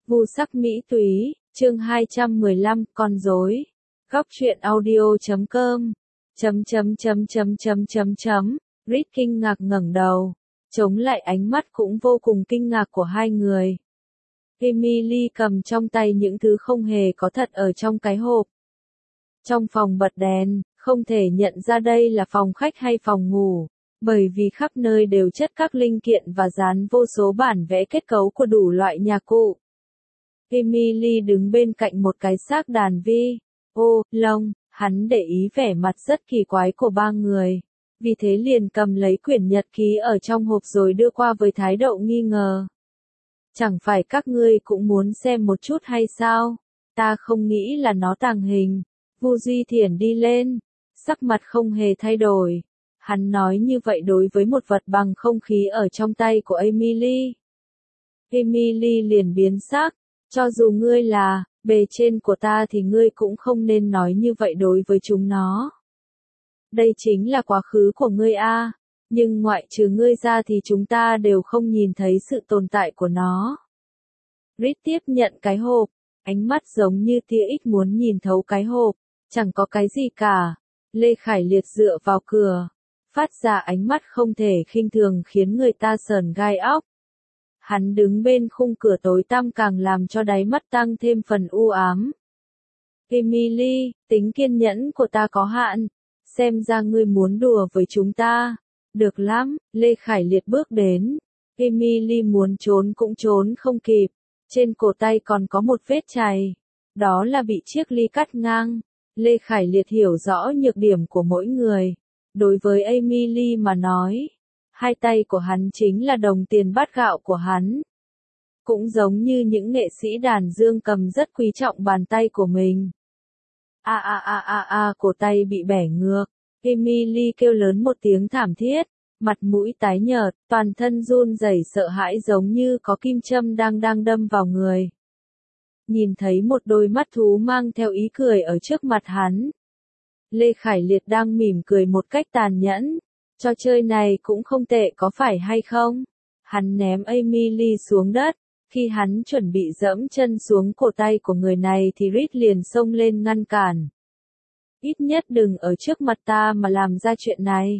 Vu sắc mỹ túy, chương 215, con rối. Góc truyện audio.com. Reed kinh ngạc ngẩng đầu, chống lại ánh mắt cũng vô cùng kinh ngạc của hai người. Emily cầm trong tay những thứ không hề có thật ở trong cái hộp. Trong phòng bật đèn, không thể nhận ra đây là phòng khách hay phòng ngủ, bởi vì khắp nơi đều chất các linh kiện và dán vô số bản vẽ kết cấu của đủ loại nhạc cụ. Emily đứng bên cạnh một cái xác đàn vi ô lông, hắn để ý vẻ mặt rất kỳ quái của ba người, vì thế liền cầm lấy quyển nhật ký ở trong hộp rồi đưa qua với thái độ nghi ngờ. Chẳng phải các ngươi cũng muốn xem một chút hay sao? Ta không nghĩ là nó tàng hình. Vu Duy Thiển đi lên, sắc mặt không hề thay đổi. Hắn nói như vậy đối với một vật bằng không khí ở trong tay của Emily. Emily liền biến sắc, cho dù ngươi là bề trên của ta thì ngươi cũng không nên nói như vậy đối với chúng nó. Đây chính là quá khứ của ngươi a, nhưng ngoại trừ ngươi ra thì chúng ta đều không nhìn thấy sự tồn tại của nó. Reed tiếp nhận cái hộp, ánh mắt giống như tia ít muốn nhìn thấu cái hộp, chẳng có cái gì cả. Lê Khải Liệt dựa vào cửa, phát ra ánh mắt không thể khinh thường khiến người ta sởn gai óc. Hắn đứng bên khung cửa tối tăm càng làm cho đáy mắt tăng thêm phần u ám. Emily, tính kiên nhẫn của ta có hạn, xem ra ngươi muốn đùa với chúng ta. Được lắm, Lê Khải Liệt bước đến. Emily muốn trốn cũng trốn không kịp, trên cổ tay còn có một vết chày. Đó là bị chiếc ly cắt ngang. Lê Khải Liệt hiểu rõ nhược điểm của mỗi người. Đối với Emily mà nói, hai tay của hắn chính là đồng tiền bát gạo của hắn. Cũng giống như những nghệ sĩ đàn dương cầm rất quý trọng bàn tay của mình. Cổ tay bị bẻ ngược. Emily kêu lớn một tiếng thảm thiết, mặt mũi tái nhợt, toàn thân run rẩy sợ hãi giống như có kim châm đang đâm vào người. Nhìn thấy một đôi mắt thú mang theo ý cười ở trước mặt hắn. Lê Khải Liệt đang mỉm cười một cách tàn nhẫn. Trò chơi này cũng không tệ có phải hay không? Hắn ném Emily xuống đất. Khi hắn chuẩn bị giẫm chân xuống cổ tay của người này thì Reed liền xông lên ngăn cản. Ít nhất đừng ở trước mặt ta mà làm ra chuyện này.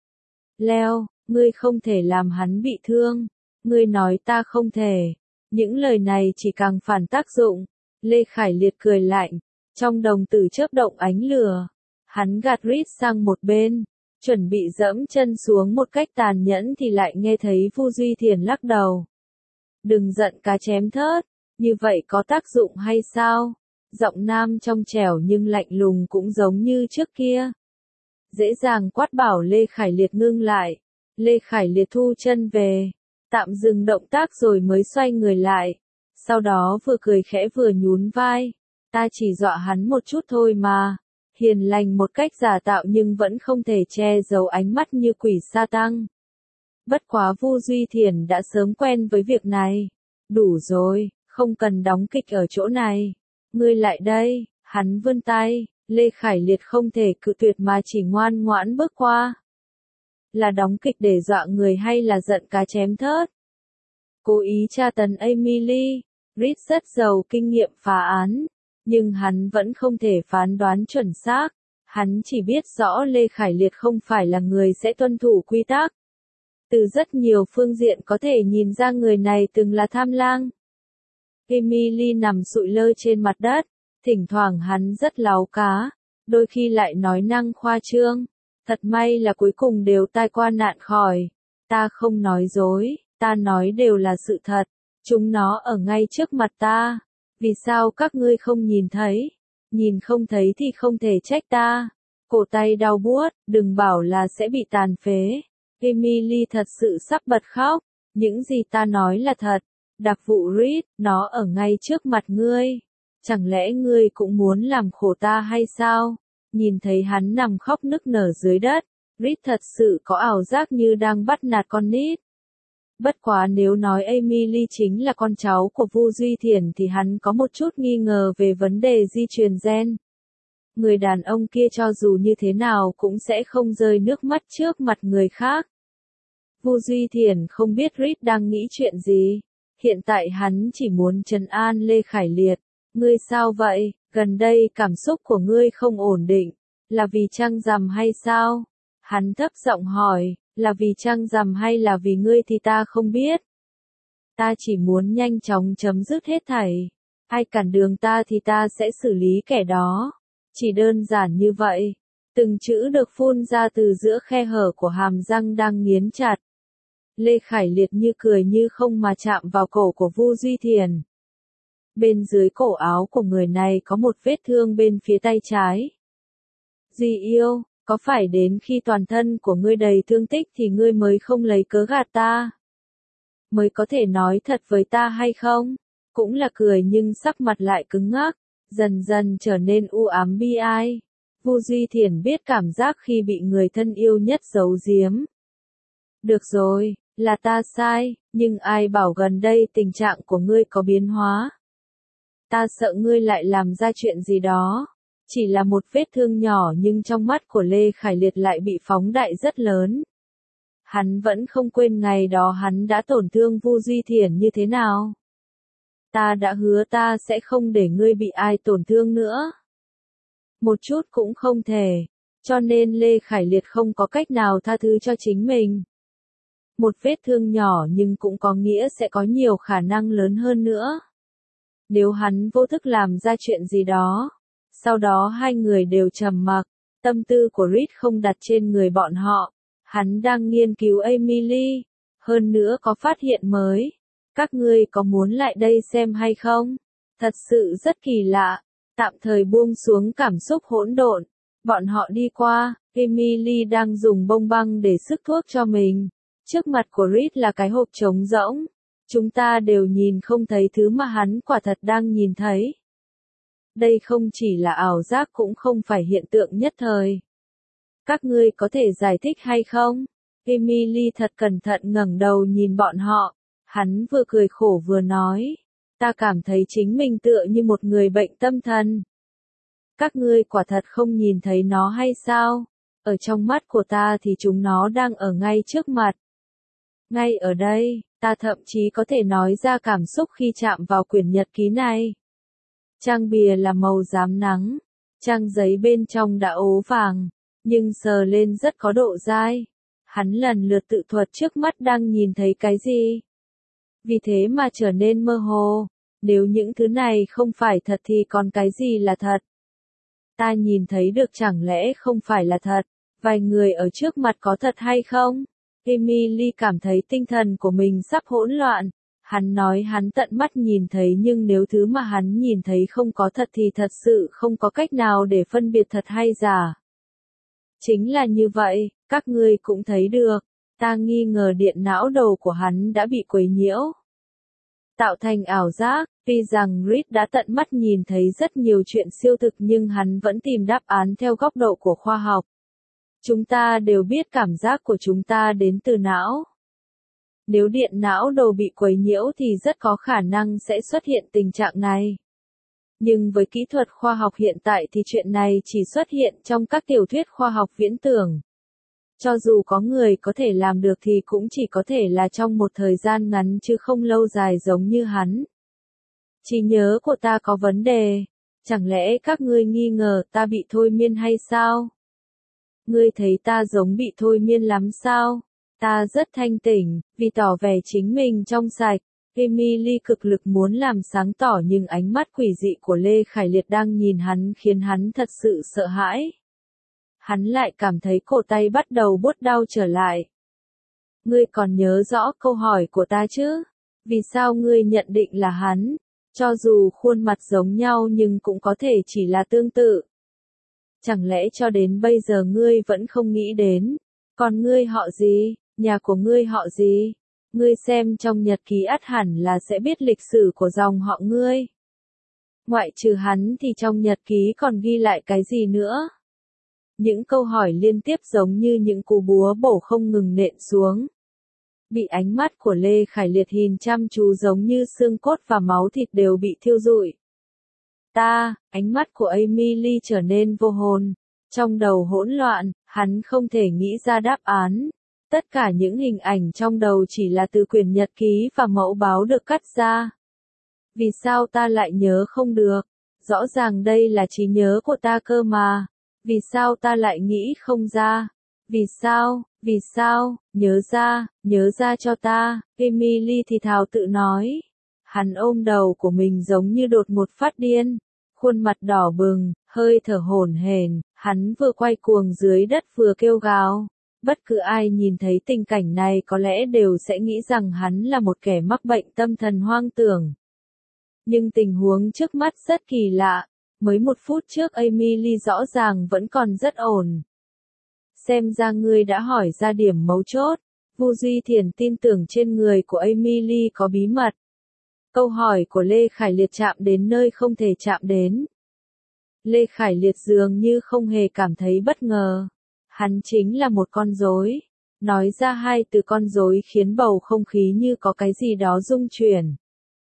Leo, ngươi không thể làm hắn bị thương. Ngươi nói ta không thể. Những lời này chỉ càng phản tác dụng. Lê Khải Liệt cười lạnh, trong đồng tử chớp động ánh lửa. Hắn gạt Reed sang một bên, chuẩn bị giẫm chân xuống một cách tàn nhẫn thì lại nghe thấy Vu Duy Thiển lắc đầu. Đừng giận cá chém thớt, như vậy có tác dụng hay sao? Giọng nam trong trẻo nhưng lạnh lùng cũng giống như trước kia. Dễ dàng quát bảo Lê Khải Liệt ngưng lại. Lê Khải Liệt thu chân về, tạm dừng động tác rồi mới xoay người lại. Sau đó vừa cười khẽ vừa nhún vai. Ta chỉ dọa hắn một chút thôi mà. Hiền lành một cách giả tạo nhưng vẫn không thể che giấu ánh mắt như quỷ sa tăng. Bất quá Vu Duy Thiển đã sớm quen với việc này. Đủ rồi, không cần đóng kịch ở chỗ này. Ngươi lại đây, hắn vươn tay, Lê Khải Liệt không thể cự tuyệt mà chỉ ngoan ngoãn bước qua. Là đóng kịch để dọa người hay là giận cá chém thớt? Cố ý tra tấn Emily, Reed rất giàu kinh nghiệm phá án. Nhưng hắn vẫn không thể phán đoán chuẩn xác. Hắn chỉ biết rõ Lê Khải Liệt không phải là người sẽ tuân thủ quy tắc. Từ rất nhiều phương diện có thể nhìn ra người này từng là tham lang. Emily nằm sụi lơ trên mặt đất. Thỉnh thoảng hắn rất láu cá. Đôi khi lại nói năng khoa trương. Thật may là cuối cùng đều tai qua nạn khỏi. Ta không nói dối, ta nói đều là sự thật. Chúng nó ở ngay trước mặt ta. Vì sao các ngươi không nhìn thấy? Nhìn không thấy thì không thể trách ta. Cổ tay đau buốt, đừng bảo là sẽ bị tàn phế. Emily thật sự sắp bật khóc. Những gì ta nói là thật. Đặc vụ Reed, nó ở ngay trước mặt ngươi. Chẳng lẽ ngươi cũng muốn làm khổ ta hay sao? Nhìn thấy hắn nằm khóc nức nở dưới đất. Reed thật sự có ảo giác như đang bắt nạt con nít. Bất quá nếu nói Emily chính là con cháu của Vu Duy Thiển thì hắn có một chút nghi ngờ về vấn đề di truyền gen. Người đàn ông kia cho dù như thế nào cũng sẽ không rơi nước mắt trước mặt người khác. Vu Duy Thiển không biết Reed đang nghĩ chuyện gì. Hiện tại hắn chỉ muốn trấn an Lê Khải Liệt. Ngươi sao vậy, gần đây cảm xúc của ngươi không ổn định, là vì trăng rằm hay sao? Hắn thấp giọng hỏi, là vì trăng rằm hay là vì ngươi thì ta không biết. Ta chỉ muốn nhanh chóng chấm dứt hết thảy. Ai cản đường ta thì ta sẽ xử lý kẻ đó. Chỉ đơn giản như vậy. Từng chữ được phun ra từ giữa khe hở của hàm răng đang nghiến chặt. Lê Khải Liệt như cười như không mà chạm vào cổ của Vu Duy Thiền. Bên dưới cổ áo của người này có một vết thương bên phía tay trái. Duy yêu, có phải đến khi toàn thân của ngươi đầy thương tích thì ngươi mới không lấy cớ gạt ta? Mới có thể nói thật với ta hay không? Cũng là cười nhưng sắc mặt lại cứng ngắc, dần dần trở nên u ám bi ai. Vu Duy Thiền biết cảm giác khi bị người thân yêu nhất giấu giếm. Được rồi, là ta sai, nhưng ai bảo gần đây tình trạng của ngươi có biến hóa? Ta sợ ngươi lại làm ra chuyện gì đó. Chỉ là một vết thương nhỏ nhưng trong mắt của Lê Khải Liệt lại bị phóng đại rất lớn. Hắn vẫn không quên ngày đó hắn đã tổn thương Vu Duy Thiền như thế nào. Ta đã hứa ta sẽ không để ngươi bị ai tổn thương nữa. Một chút cũng không thể. Cho nên Lê Khải Liệt không có cách nào tha thứ cho chính mình. Một vết thương nhỏ nhưng cũng có nghĩa sẽ có nhiều khả năng lớn hơn nữa. Nếu hắn vô thức làm ra chuyện gì đó. Sau đó hai người đều trầm mặc. Tâm tư của Reed không đặt trên người bọn họ. Hắn đang nghiên cứu Emily. Hơn nữa có phát hiện mới. Các ngươi có muốn lại đây xem hay không? Thật sự rất kỳ lạ. Tạm thời buông xuống cảm xúc hỗn độn. Bọn họ đi qua, Emily đang dùng bông băng để sức thuốc cho mình. Trước mặt của Reed là cái hộp trống rỗng. Chúng ta đều nhìn không thấy thứ mà hắn quả thật đang nhìn thấy. Đây không chỉ là ảo giác cũng không phải hiện tượng nhất thời. Các ngươi có thể giải thích hay không? Emily thật cẩn thận ngẩng đầu nhìn bọn họ. Hắn vừa cười khổ vừa nói. Ta cảm thấy chính mình tựa như một người bệnh tâm thần. Các ngươi quả thật không nhìn thấy nó hay sao? Ở trong mắt của ta thì chúng nó đang ở ngay trước mặt. Ngay ở đây, ta thậm chí có thể nói ra cảm xúc khi chạm vào quyển nhật ký này. Trang bìa là màu rám nắng. Trang giấy bên trong đã ố vàng. Nhưng sờ lên rất có độ dai. Hắn lần lượt tự thuật trước mắt đang nhìn thấy cái gì. Vì thế mà trở nên mơ hồ. Nếu những thứ này không phải thật thì còn cái gì là thật? Ta nhìn thấy được chẳng lẽ không phải là thật? Vài người ở trước mặt có thật hay không? Emily cảm thấy tinh thần của mình sắp hỗn loạn. Hắn nói hắn tận mắt nhìn thấy nhưng nếu thứ mà hắn nhìn thấy không có thật thì thật sự không có cách nào để phân biệt thật hay giả. Chính là như vậy, các ngươi cũng thấy được. Ta nghi ngờ điện não đầu của hắn đã bị quấy nhiễu. Tạo thành ảo giác, tuy rằng Reed đã tận mắt nhìn thấy rất nhiều chuyện siêu thực nhưng hắn vẫn tìm đáp án theo góc độ của khoa học. Chúng ta đều biết cảm giác của chúng ta đến từ não. Nếu điện não đầu bị quấy nhiễu thì rất có khả năng sẽ xuất hiện tình trạng này. Nhưng với kỹ thuật khoa học hiện tại thì chuyện này chỉ xuất hiện trong các tiểu thuyết khoa học viễn tưởng. Cho dù có người có thể làm được thì cũng chỉ có thể là trong một thời gian ngắn chứ không lâu dài giống như hắn. Trí nhớ của ta có vấn đề. Chẳng lẽ các ngươi nghi ngờ ta bị thôi miên hay sao? Ngươi thấy ta giống bị thôi miên lắm sao? Ta rất thanh tỉnh, vì tỏ vẻ chính mình trong sạch. Emily cực lực muốn làm sáng tỏ nhưng ánh mắt quỷ dị của Lê Khải Liệt đang nhìn hắn khiến hắn thật sự sợ hãi. Hắn lại cảm thấy cổ tay bắt đầu buốt đau trở lại. Ngươi còn nhớ rõ câu hỏi của ta chứ? Vì sao ngươi nhận định là hắn? Cho dù khuôn mặt giống nhau nhưng cũng có thể chỉ là tương tự. Chẳng lẽ cho đến bây giờ ngươi vẫn không nghĩ đến? Còn ngươi họ gì? Nhà của ngươi họ gì? Ngươi xem trong nhật ký ắt hẳn là sẽ biết lịch sử của dòng họ ngươi. Ngoại trừ hắn thì trong nhật ký còn ghi lại cái gì nữa? Những câu hỏi liên tiếp giống như những cú búa bổ không ngừng nện xuống. Bị ánh mắt của Lê Khải Liệt nhìn chăm chú giống như xương cốt và máu thịt đều bị thiêu rụi. Ánh mắt của Emily trở nên vô hồn. Trong đầu hỗn loạn, hắn không thể nghĩ ra đáp án. Tất cả những hình ảnh trong đầu chỉ là từ quyển nhật ký và mẫu báo được cắt ra. Vì sao ta lại nhớ không được? Rõ ràng đây là trí nhớ của ta cơ mà. Vì sao ta lại nghĩ không ra? Vì sao, nhớ ra cho ta, Emily thì thào tự nói. Hắn ôm đầu của mình giống như đột một phát điên, khuôn mặt đỏ bừng, hơi thở hổn hển, hắn vừa quay cuồng dưới đất vừa kêu gào. Bất cứ ai nhìn thấy tình cảnh này có lẽ đều sẽ nghĩ rằng hắn là một kẻ mắc bệnh tâm thần hoang tưởng. Nhưng tình huống trước mắt rất kỳ lạ, mới 1 phút trước Emily rõ ràng vẫn còn rất ổn. Xem ra ngươi đã hỏi ra điểm mấu chốt. Vu Duy Thiền tin tưởng trên người của Emily có bí mật. Câu hỏi của Lê Khải Liệt chạm đến nơi không thể chạm đến. Lê Khải Liệt dường như không hề cảm thấy bất ngờ. Hắn chính là một con rối. Nói ra 2 từ con rối khiến bầu không khí như có cái gì đó rung chuyển.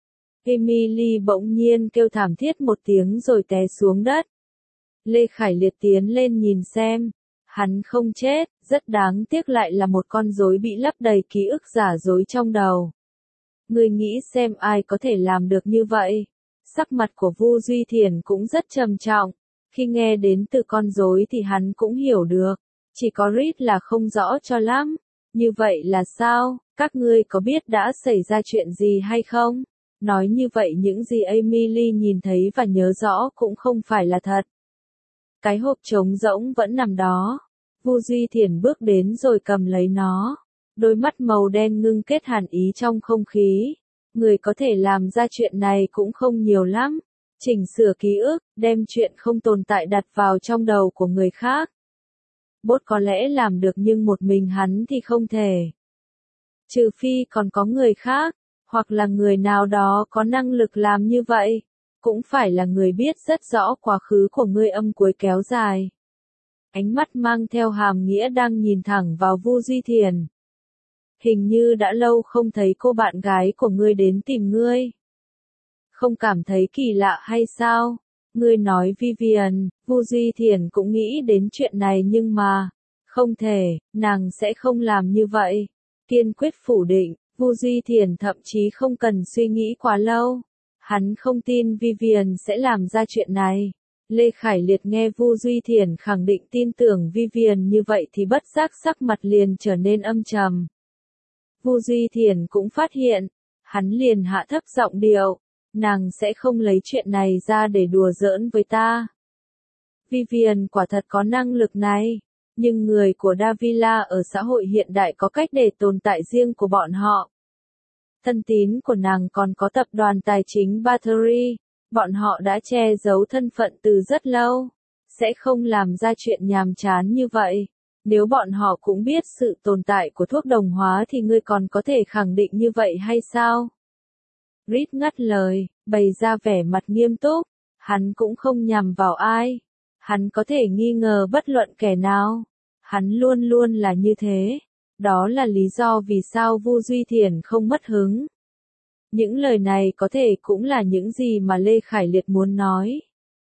Emily bỗng nhiên kêu thảm thiết một tiếng rồi té xuống đất. Lê Khải Liệt tiến lên nhìn xem. Hắn không chết, rất đáng tiếc lại là một con rối bị lấp đầy ký ức giả dối trong đầu. Ngươi nghĩ xem ai có thể làm được như vậy? Sắc mặt của Vu Duy Thiền cũng rất trầm trọng. Khi nghe đến từ con rối thì hắn cũng hiểu được. Chỉ có Reed là không rõ cho lắm. Như vậy là sao? Các ngươi có biết đã xảy ra chuyện gì hay không? Nói như vậy những gì Emily nhìn thấy và nhớ rõ cũng không phải là thật. Cái hộp trống rỗng vẫn nằm đó. Vu Duy Thiền bước đến rồi cầm lấy nó. Đôi mắt màu đen ngưng kết hàn ý trong không khí. Người có thể làm ra chuyện này cũng không nhiều lắm. Chỉnh sửa ký ức, đem chuyện không tồn tại đặt vào trong đầu của người khác. Bốt có lẽ làm được nhưng một mình hắn thì không thể. Trừ phi còn có người khác, hoặc là người nào đó có năng lực làm như vậy. Cũng phải là người biết rất rõ quá khứ của ngươi âm cuối kéo dài. Ánh mắt mang theo hàm nghĩa đang nhìn thẳng vào Vu Duy Thiền. Hình như đã lâu không thấy cô bạn gái của ngươi đến tìm ngươi. Không cảm thấy kỳ lạ hay sao? Ngươi nói Vivian, Vu Duy Thiền cũng nghĩ đến chuyện này nhưng mà, không thể, nàng sẽ không làm như vậy. Kiên quyết phủ định, Vu Duy Thiền thậm chí không cần suy nghĩ quá lâu. Hắn không tin Vivian sẽ làm ra chuyện này. Lê Khải Liệt nghe Vu Duy Thiền khẳng định tin tưởng Vivian như vậy thì bất giác sắc mặt liền trở nên âm trầm. Vu Duy Thiền cũng phát hiện, hắn liền hạ thấp giọng điệu, nàng sẽ không lấy chuyện này ra để đùa giỡn với ta. Vivian quả thật có năng lực này, nhưng người của Davila ở xã hội hiện đại có cách để tồn tại riêng của bọn họ. Thân tín của nàng còn có tập đoàn tài chính Battery, bọn họ đã che giấu thân phận từ rất lâu, sẽ không làm ra chuyện nhàm chán như vậy. Nếu bọn họ cũng biết sự tồn tại của thuốc đồng hóa thì ngươi còn có thể khẳng định như vậy hay sao? Reed ngắt lời, bày ra vẻ mặt nghiêm túc, hắn cũng không nhằm vào ai. Hắn có thể nghi ngờ bất luận kẻ nào. Hắn luôn luôn là như thế. Đó là lý do vì sao Vu Duy Thiền không mất hứng. Những lời này có thể cũng là những gì mà Lê Khải Liệt muốn nói.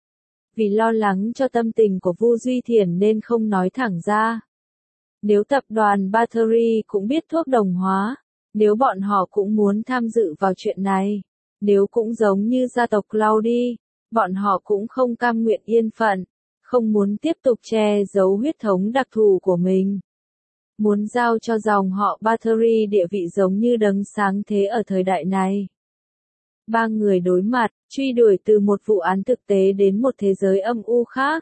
Vì lo lắng cho tâm tình của Vu Duy Thiền nên không nói thẳng ra. Nếu tập đoàn Battery cũng biết thuốc đồng hóa, nếu bọn họ cũng muốn tham dự vào chuyện này, nếu cũng giống như gia tộc Claudi, bọn họ cũng không cam nguyện yên phận, không muốn tiếp tục che giấu huyết thống đặc thù của mình. Muốn giao cho dòng họ Battery địa vị giống như đấng sáng thế ở thời đại này. 3 người đối mặt, truy đuổi từ một vụ án thực tế đến một thế giới âm u khác.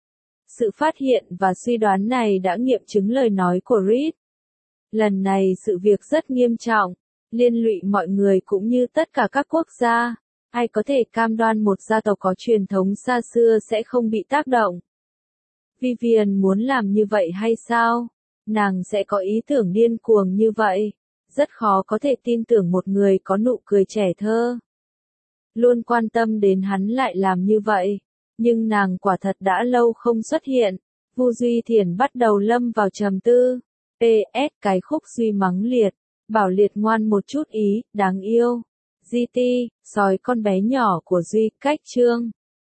Sự phát hiện và suy đoán này đã nghiệm chứng lời nói của Reed. Lần này sự việc rất nghiêm trọng, liên lụy mọi người cũng như tất cả các quốc gia. Ai có thể cam đoan một gia tộc có truyền thống xa xưa sẽ không bị tác động? Vivian muốn làm như vậy hay sao? Nàng sẽ có ý tưởng điên cuồng như vậy. Rất khó có thể tin tưởng một người có nụ cười trẻ thơ. Luôn quan tâm đến hắn lại làm như vậy. Nhưng nàng quả thật đã lâu không xuất hiện. Vu Duy Thiền bắt đầu lâm vào trầm tư. PS cái khúc Duy mắng Liệt. Bảo Liệt ngoan một chút ý, đáng yêu. GT, sói con bé nhỏ của Duy, cách chương.